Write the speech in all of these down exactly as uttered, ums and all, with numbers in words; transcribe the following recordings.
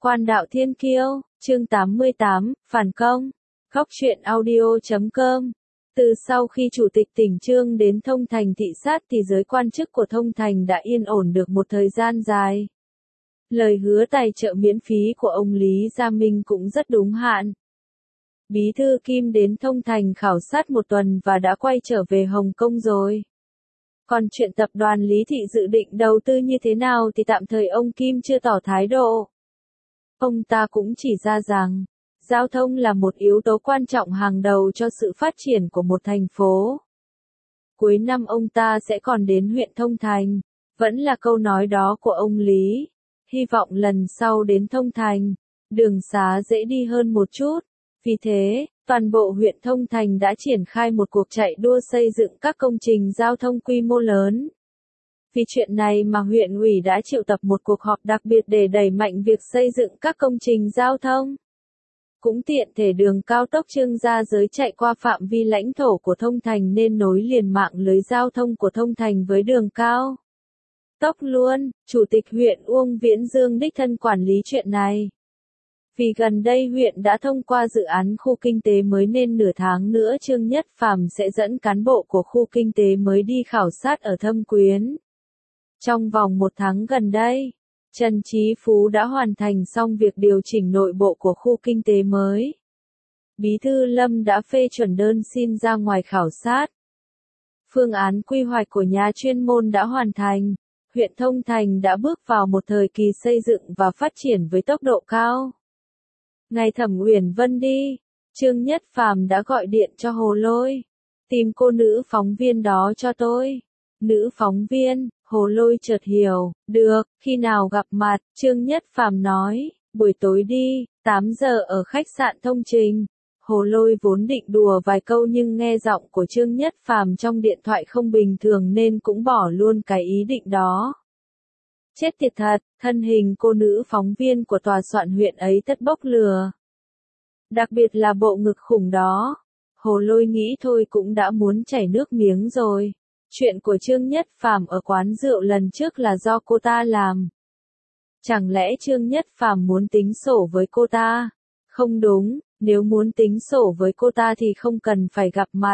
Quan đạo thiên kiêu, chương tám mươi tám, phản công. Góc truyện audio chấm com. Từ sau khi Chủ tịch tỉnh Trương đến Thông Thành thị sát thì giới quan chức của Thông Thành đã yên ổn được một thời gian dài. Lời hứa tài trợ miễn phí của ông Lý Gia Minh cũng rất đúng hạn. Bí thư Kim đến Thông Thành khảo sát một tuần và đã quay trở về Hồng Kông rồi. Còn chuyện tập đoàn Lý Thị dự định đầu tư như thế nào thì tạm thời ông Kim chưa tỏ thái độ. Ông ta cũng chỉ ra rằng, giao thông là một yếu tố quan trọng hàng đầu cho sự phát triển của một thành phố. Cuối năm ông ta sẽ còn đến huyện Thông Thành, vẫn là câu nói đó của ông Lý. Hy vọng lần sau đến Thông Thành, đường xá dễ đi hơn một chút. Vì thế, toàn bộ huyện Thông Thành đã triển khai một cuộc chạy đua xây dựng các công trình giao thông quy mô lớn. Vì chuyện này mà huyện ủy đã triệu tập một cuộc họp đặc biệt để đẩy mạnh việc xây dựng các công trình giao thông. Cũng tiện thể đường cao tốc Trương Gia Giới chạy qua phạm vi lãnh thổ của Thông Thành nên nối liền mạng lưới giao thông của Thông Thành với đường cao tốc luôn. Chủ tịch huyện Uông Viễn Dương đích thân quản lý chuyện này. Vì gần đây huyện đã thông qua dự án khu kinh tế mới nên nửa tháng nữa Trương Nhất Phàm sẽ dẫn cán bộ của khu kinh tế mới đi khảo sát ở Thâm Quyến. Trong vòng một tháng gần đây, Trần Chí Phú đã hoàn thành xong việc điều chỉnh nội bộ của khu kinh tế mới. Bí thư Lâm đã phê chuẩn đơn xin ra ngoài khảo sát. Phương án quy hoạch của nhà chuyên môn đã hoàn thành. Huyện Thông Thành đã bước vào một thời kỳ xây dựng và phát triển với tốc độ cao. Ngày Thẩm Uyển Vân đi, Trương Nhất Phàm đã gọi điện cho Hồ Lôi. Tìm cô nữ phóng viên đó cho tôi. Nữ phóng viên, Hồ Lôi chợt hiểu, được, khi nào gặp mặt, Trương Nhất Phàm nói, buổi tối đi, tám giờ ở khách sạn Thông Trình. Hồ Lôi vốn định đùa vài câu nhưng nghe giọng của Trương Nhất Phàm trong điện thoại không bình thường nên cũng bỏ luôn cái ý định đó. Chết tiệt thật, thân hình cô nữ phóng viên của tòa soạn huyện ấy tất bốc lừa. Đặc biệt là bộ ngực khủng đó. Hồ Lôi nghĩ thôi cũng đã muốn chảy nước miếng rồi. Chuyện của Trương Nhất Phàm ở quán rượu lần trước là do cô ta làm. Chẳng lẽ Trương Nhất Phàm muốn tính sổ với cô ta? Không đúng, nếu muốn tính sổ với cô ta thì không cần phải gặp mặt.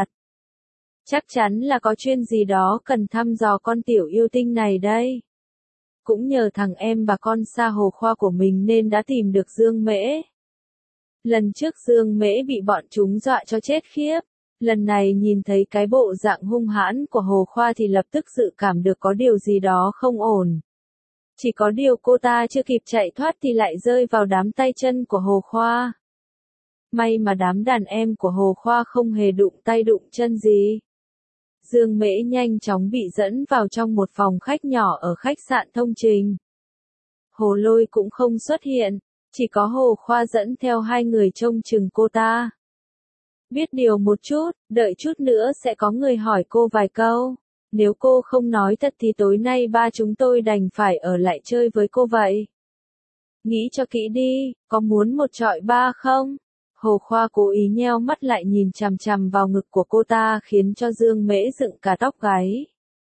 Chắc chắn là có chuyện gì đó cần thăm dò con tiểu yêu tinh này đây. Cũng nhờ thằng em bà con xa Hồ Khoa của mình nên đã tìm được Dương Mễ. Lần trước Dương Mễ bị bọn chúng dọa cho chết khiếp. Lần này nhìn thấy cái bộ dạng hung hãn của Hồ Khoa thì lập tức dự cảm được có điều gì đó không ổn. Chỉ có điều cô ta chưa kịp chạy thoát thì lại rơi vào đám tay chân của Hồ Khoa. May mà đám đàn em của Hồ Khoa không hề đụng tay đụng chân gì. Dương Mễ nhanh chóng bị dẫn vào trong một phòng khách nhỏ ở khách sạn Thông Trình. Hồ Lôi cũng không xuất hiện, chỉ có Hồ Khoa dẫn theo hai người trông chừng cô ta. Biết điều một chút, đợi chút nữa sẽ có người hỏi cô vài câu. Nếu cô không nói thật thì tối nay ba chúng tôi đành phải ở lại chơi với cô vậy. Nghĩ cho kỹ đi, có muốn một trọi ba không? Hồ Khoa cố ý nheo mắt lại nhìn chằm chằm vào ngực của cô ta khiến cho Dương Mễ dựng cả tóc gáy.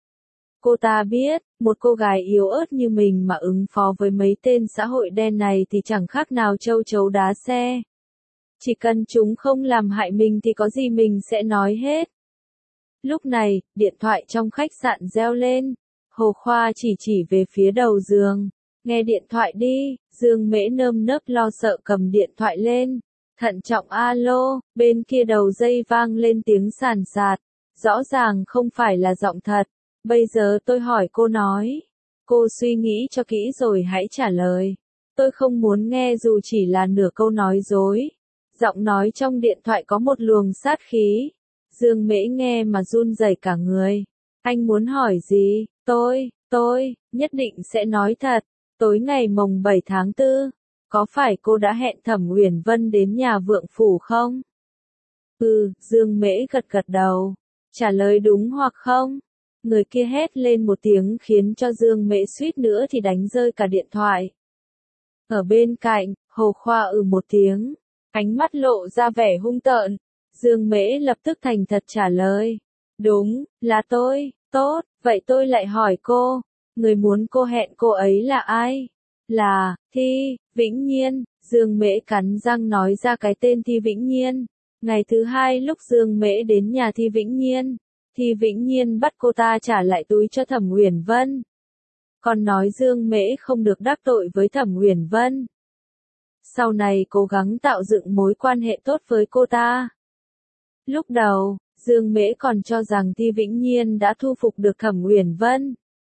Cô ta biết, một cô gái yếu ớt như mình mà ứng phó với mấy tên xã hội đen này thì chẳng khác nào châu chấu đá xe. Chỉ cần chúng không làm hại mình thì có gì mình sẽ nói hết. Lúc này, điện thoại trong khách sạn reo lên. Hồ Khoa chỉ chỉ về phía đầu giường. Nghe điện thoại đi, Dương Mễ nơm nớp lo sợ cầm điện thoại lên. Thận trọng alo, bên kia đầu dây vang lên tiếng sàn sạt. Rõ ràng không phải là giọng thật. Bây giờ tôi hỏi cô nói. Cô suy nghĩ cho kỹ rồi hãy trả lời. Tôi không muốn nghe dù chỉ là nửa câu nói dối. Giọng nói trong điện thoại có một luồng sát khí. Dương Mễ nghe mà run rẩy cả người. Anh muốn hỏi gì? Tôi, tôi, nhất định sẽ nói thật. Tối ngày mồng bảy tháng tư, có phải cô đã hẹn Thẩm Uyển Vân đến nhà Vượng Phủ không? Ừ, Dương Mễ gật gật đầu. Trả lời đúng hoặc không? Người kia hét lên một tiếng khiến cho Dương Mễ suýt nữa thì đánh rơi cả điện thoại. Ở bên cạnh, Hồ Khoa ừ một tiếng. Ánh mắt lộ ra vẻ hung tợn. Dương Mễ lập tức thành thật trả lời. Đúng, là tôi, tốt, vậy tôi lại hỏi cô. Người muốn cô hẹn cô ấy là ai? Là, Thi, Vĩnh Nhiên, Dương Mễ cắn răng nói ra cái tên Thi Vĩnh Nhiên. Ngày thứ hai lúc Dương Mễ đến nhà Thi Vĩnh Nhiên, Thi Vĩnh Nhiên bắt cô ta trả lại túi cho Thẩm Uyển Vân. Còn nói Dương Mễ không được đắc tội với Thẩm Uyển Vân. Sau này cố gắng tạo dựng mối quan hệ tốt với cô ta. Lúc đầu, Dương Mễ còn cho rằng Thi Vĩnh Nhiên đã thu phục được Thẩm Uyển Vân.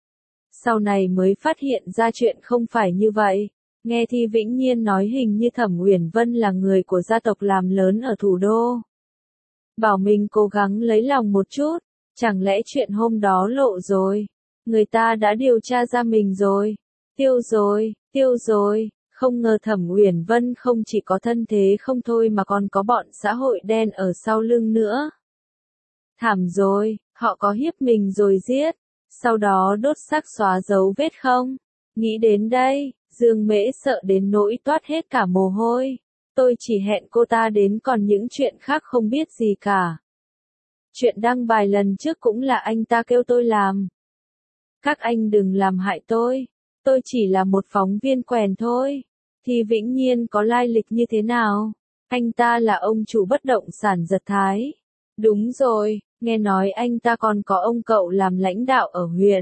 Sau này mới phát hiện ra chuyện không phải như vậy. Nghe Thi Vĩnh Nhiên nói hình như Thẩm Uyển Vân là người của gia tộc làm lớn ở thủ đô. Bảo mình cố gắng lấy lòng một chút, chẳng lẽ chuyện hôm đó lộ rồi. Người ta đã điều tra ra mình rồi. Tiêu rồi, tiêu rồi. Không ngờ Thẩm Uyển Vân không chỉ có thân thế không thôi mà còn có bọn xã hội đen ở sau lưng nữa. Thảm rồi, họ có hiếp mình rồi giết, sau đó đốt xác xóa dấu vết không? Nghĩ đến đây, Dương Mễ sợ đến nỗi toát hết cả mồ hôi. Tôi chỉ hẹn cô ta đến còn những chuyện khác không biết gì cả. Chuyện đăng bài lần trước cũng là anh ta kêu tôi làm. Các anh đừng làm hại tôi, tôi chỉ là một phóng viên quèn thôi. Thì Vĩnh Nhiên có lai lịch như thế nào? Anh ta là ông chủ bất động sản Giật Thái. Đúng rồi, nghe nói anh ta còn có ông cậu làm lãnh đạo ở huyện.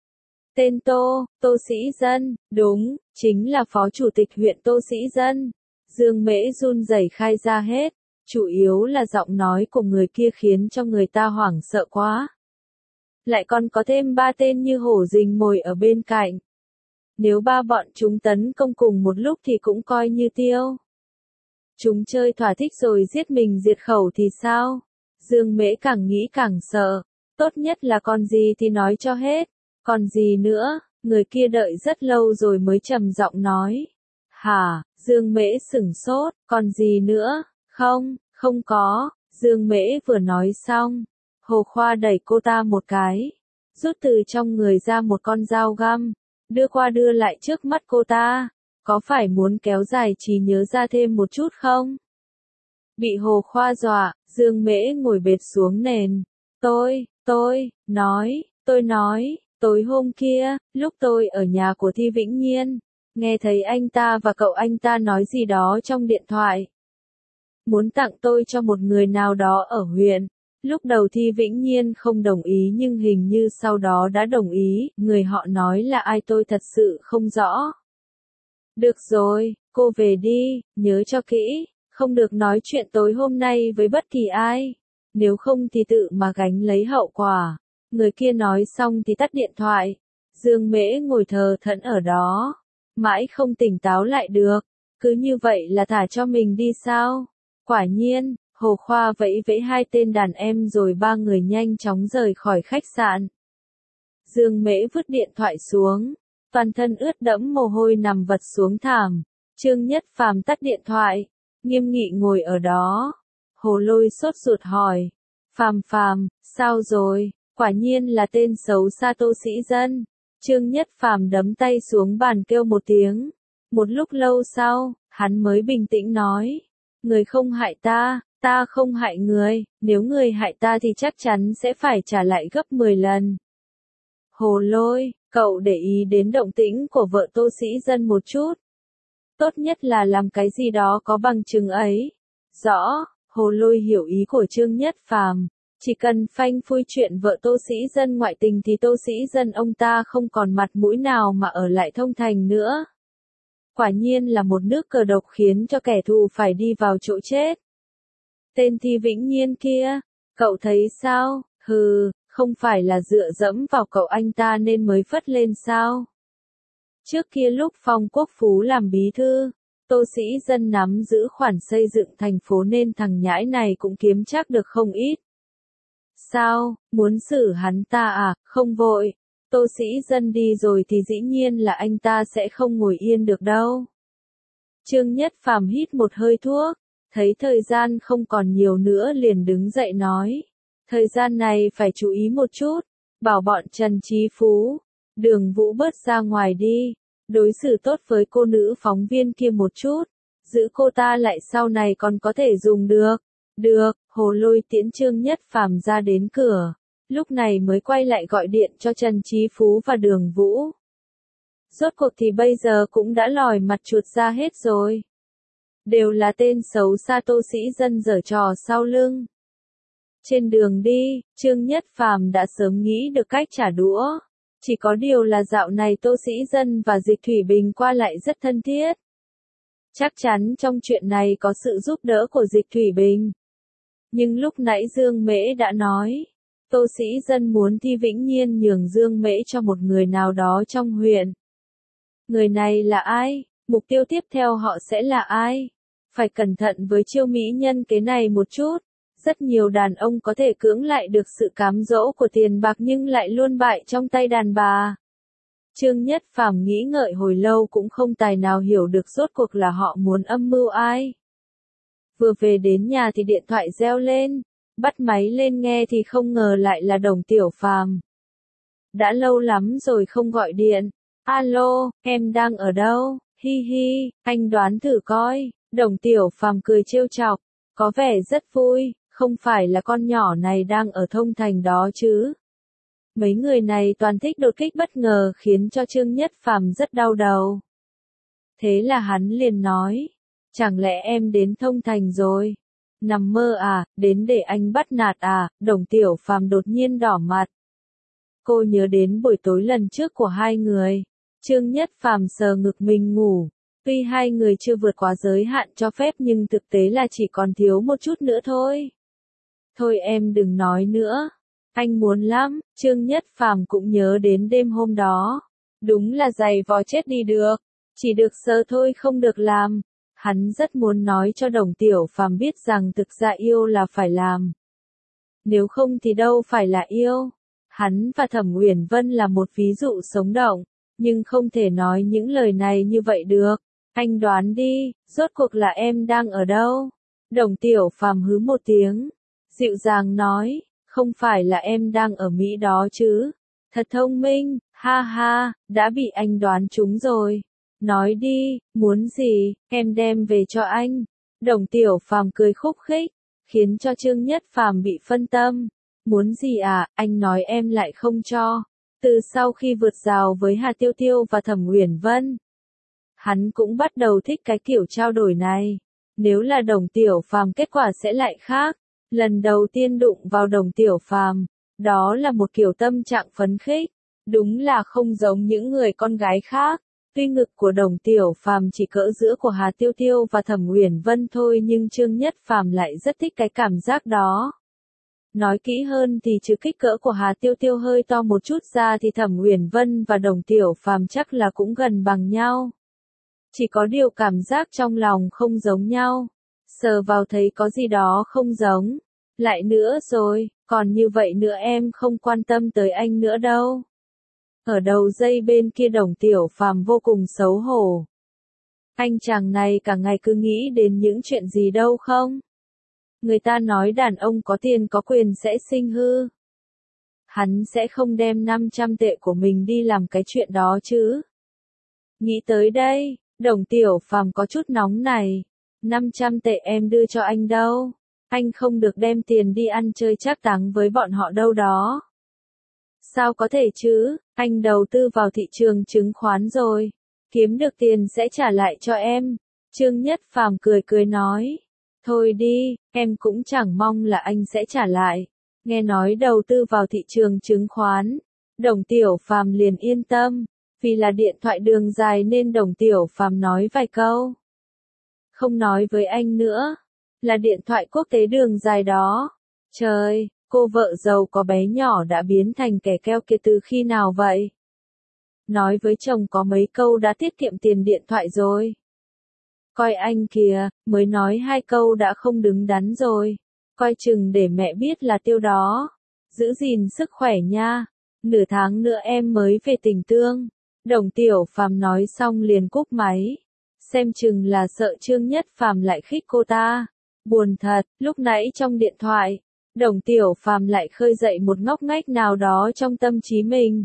Tên Tô, Tô Sĩ Dân, đúng, chính là phó chủ tịch huyện Tô Sĩ Dân. Dương Mễ run rẩy khai ra hết, chủ yếu là giọng nói của người kia khiến cho người ta hoảng sợ quá. Lại còn có thêm ba tên như hổ rình mồi ở bên cạnh. Nếu ba bọn chúng tấn công cùng một lúc thì cũng coi như tiêu. Chúng chơi thỏa thích rồi giết mình diệt khẩu thì sao? Dương Mễ càng nghĩ càng sợ. Tốt nhất là còn gì thì nói cho hết. Còn gì nữa? Người kia đợi rất lâu rồi mới trầm giọng nói. Hả? Dương Mễ sửng sốt. Còn gì nữa? Không, không có. Dương Mễ vừa nói xong. Hồ Khoa đẩy cô ta một cái. Rút từ trong người ra một con dao găm. Đưa qua đưa lại trước mắt cô ta. Có phải muốn kéo dài trí nhớ ra thêm một chút không? Bị Hồ Khoa dọa, Dương Mễ ngồi bệt xuống nền. Tôi, tôi, nói, tôi nói, tối hôm kia, lúc tôi ở nhà của Thi Vĩnh Nhiên, nghe thấy anh ta và cậu anh ta nói gì đó trong điện thoại. Muốn tặng tôi cho một người nào đó ở huyện. Lúc đầu Thi Vĩnh Nhiên không đồng ý nhưng hình như sau đó đã đồng ý, người họ nói là ai tôi thật sự không rõ. Được rồi, cô về đi, nhớ cho kỹ, không được nói chuyện tối hôm nay với bất kỳ ai, nếu không thì tự mà gánh lấy hậu quả. Người kia nói xong thì tắt điện thoại. Dương Mễ ngồi thờ thẫn ở đó, mãi không tỉnh táo lại được, cứ như vậy là thả cho mình đi sao? Quả nhiên, Hồ Khoa vẫy vẫy hai tên đàn em rồi ba người nhanh chóng rời khỏi khách sạn. Dương Mễ vứt điện thoại xuống, toàn thân ướt đẫm mồ hôi nằm vật xuống thảm. Trương Nhất Phàm tắt điện thoại, nghiêm nghị ngồi ở đó. Hồ Lôi sốt ruột hỏi, Phàm Phàm, sao rồi? Quả nhiên là tên xấu xa Tô Sĩ Dân. Trương Nhất Phàm đấm tay xuống bàn kêu một tiếng. Một lúc lâu sau, hắn mới bình tĩnh nói, người không hại ta, ta không hại người, nếu người hại ta thì chắc chắn sẽ phải trả lại gấp mười lần. Hồ Lôi, cậu để ý đến động tĩnh của vợ Tô Sĩ Dân một chút. Tốt nhất là làm cái gì đó có bằng chứng ấy. Rõ, Hồ Lôi hiểu ý của Trương Nhất Phàm. Chỉ cần phanh phui chuyện vợ Tô Sĩ Dân ngoại tình thì Tô Sĩ Dân ông ta không còn mặt mũi nào mà ở lại Thông Thành nữa. Quả nhiên là một nước cờ độc khiến cho kẻ thù phải đi vào chỗ chết. Tên Thi Vĩnh Nhiên kia, cậu thấy sao? Hừ, không phải là dựa dẫm vào cậu anh ta nên mới phất lên sao? Trước kia lúc Phong Quốc Phú làm bí thư, Tô Sĩ Dân nắm giữ khoản xây dựng thành phố nên thằng nhãi này cũng kiếm chắc được không ít. Sao, muốn xử hắn ta à? Không vội. Tô Sĩ Dân đi rồi thì dĩ nhiên là anh ta sẽ không ngồi yên được đâu. Trương Nhất Phàm hít một hơi thuốc, thấy thời gian không còn nhiều nữa liền đứng dậy nói. Thời gian này phải chú ý một chút, bảo bọn Trần Chí Phú, Đường Vũ bớt ra ngoài đi, đối xử tốt với cô nữ phóng viên kia một chút, giữ cô ta lại sau này còn có thể dùng được. Được, Hồ Lôi tiễn Trương Nhất Phàm ra đến cửa, lúc này mới quay lại gọi điện cho Trần Chí Phú và Đường Vũ. Rốt cuộc thì bây giờ cũng đã lòi mặt chuột ra hết rồi. Đều là tên xấu xa Tô Sĩ Dân giở trò sau lưng. Trên đường đi, Trương Nhất Phàm đã sớm nghĩ được cách trả đũa. Chỉ có điều là dạo này Tô Sĩ Dân và Dịch Thủy Bình qua lại rất thân thiết. Chắc chắn trong chuyện này có sự giúp đỡ của Dịch Thủy Bình. Nhưng lúc nãy Dương Mễ đã nói, Tô Sĩ Dân muốn Thi Vĩnh Nhiên nhường Dương Mễ cho một người nào đó trong huyện. Người này là ai? Mục tiêu tiếp theo họ sẽ là ai? Phải cẩn thận với chiêu mỹ nhân kế này một chút. Rất nhiều đàn ông có thể cưỡng lại được sự cám dỗ của tiền bạc nhưng lại luôn bại trong tay đàn bà. Trương Nhất Phàm nghĩ ngợi hồi lâu cũng không tài nào hiểu được rốt cuộc là họ muốn âm mưu ai. Vừa về đến nhà thì điện thoại reo lên, bắt máy lên nghe thì không ngờ lại là Đồng Tiểu Phàm. Đã lâu lắm rồi không gọi điện. Alo, em đang ở đâu? Hi hi, anh đoán thử coi. Đồng Tiểu Phàm cười trêu chọc, có vẻ rất vui, không phải là con nhỏ này đang ở Thông Thành đó chứ. Mấy người này toàn thích đột kích bất ngờ khiến cho Trương Nhất Phàm rất đau đầu. Thế là hắn liền nói, chẳng lẽ em đến Thông Thành rồi? Nằm mơ à, đến để anh bắt nạt à? Đồng Tiểu Phàm đột nhiên đỏ mặt. Cô nhớ đến buổi tối lần trước của hai người. Trương Nhất Phàm sờ ngực mình ngủ. Tuy hai người chưa vượt quá giới hạn cho phép nhưng thực tế là chỉ còn thiếu một chút nữa thôi. Thôi em đừng nói nữa. Anh muốn lắm. Trương Nhất Phàm cũng nhớ đến đêm hôm đó. Đúng là giày vò chết đi được. Chỉ được sờ thôi không được làm. Hắn rất muốn nói cho Đồng Tiểu Phàm biết rằng thực ra yêu là phải làm. Nếu không thì đâu phải là yêu. Hắn và Thẩm Uyển Vân là một ví dụ sống động. Nhưng không thể nói những lời này như vậy được. Anh đoán đi, rốt cuộc là em đang ở đâu? Đồng Tiểu Phàm hứ một tiếng. Dịu dàng nói, không phải là em đang ở Mỹ đó chứ? Thật thông minh, ha ha, đã bị anh đoán trúng rồi. Nói đi, muốn gì, em đem về cho anh. Đồng Tiểu Phàm cười khúc khích, khiến cho Trương Nhất Phàm bị phân tâm. Muốn gì à, anh nói em lại không cho. Từ sau khi vượt rào với Hà Tiêu Tiêu và Thẩm Uyển Vân, hắn cũng bắt đầu thích cái kiểu trao đổi này. Nếu là Đồng Tiểu Phàm kết quả sẽ lại khác. Lần đầu tiên đụng vào Đồng Tiểu Phàm, đó là một kiểu tâm trạng phấn khích. Đúng là không giống những người con gái khác. Tuy ngực của Đồng Tiểu Phàm chỉ cỡ giữa của Hà Tiêu Tiêu và Thẩm Uyển Vân thôi nhưng Trương Nhất Phàm lại rất thích cái cảm giác đó. Nói kỹ hơn thì trừ kích cỡ của Hà Tiêu Tiêu hơi to một chút ra thì Thẩm Uyển Vân và Đồng Tiểu Phàm chắc là cũng gần bằng nhau. Chỉ có điều cảm giác trong lòng không giống nhau. Sờ vào thấy có gì đó không giống. Lại nữa rồi, còn như vậy nữa em không quan tâm tới anh nữa đâu. Ở đầu dây bên kia Đồng Tiểu Phàm vô cùng xấu hổ. Anh chàng này cả ngày cứ nghĩ đến những chuyện gì đâu không? Người ta nói đàn ông có tiền có quyền sẽ sinh hư. Hắn sẽ không đem năm trăm tệ của mình đi làm cái chuyện đó chứ. Nghĩ tới đây, Đồng Tiểu Phàm có chút nóng này. năm trăm tệ em đưa cho anh đâu. Anh không được đem tiền đi ăn chơi trác táng với bọn họ đâu đó. Sao có thể chứ, anh đầu tư vào thị trường chứng khoán rồi. Kiếm được tiền sẽ trả lại cho em. Trương Nhất Phàm cười cười nói. Thôi đi, em cũng chẳng mong là anh sẽ trả lại. Nghe nói đầu tư vào thị trường chứng khoán. Đồng Tiểu Phàm liền yên tâm. Vì là điện thoại đường dài nên Đồng Tiểu Phàm nói vài câu. Không nói với anh nữa. Là điện thoại quốc tế đường dài đó. Trời, cô vợ giàu có bé nhỏ đã biến thành kẻ keo kiệt từ khi nào vậy? Nói với chồng có mấy câu đã tiết kiệm tiền điện thoại rồi. Coi anh kìa, mới nói hai câu đã không đứng đắn rồi. Coi chừng để mẹ biết là tiêu đó. Giữ gìn sức khỏe nha. Nửa tháng nữa em mới về Tình Tương. Đồng Tiểu Phàm nói xong liền cúp máy. Xem chừng là sợ Trương Nhất Phàm lại khích cô ta. Buồn thật, lúc nãy trong điện thoại, Đồng Tiểu Phàm lại khơi dậy một ngóc ngách nào đó trong tâm trí mình.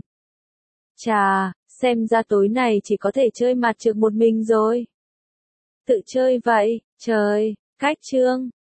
Chà, xem ra tối này chỉ có thể chơi mặt trược một mình rồi. Tự chơi vậy, trời, cách chương.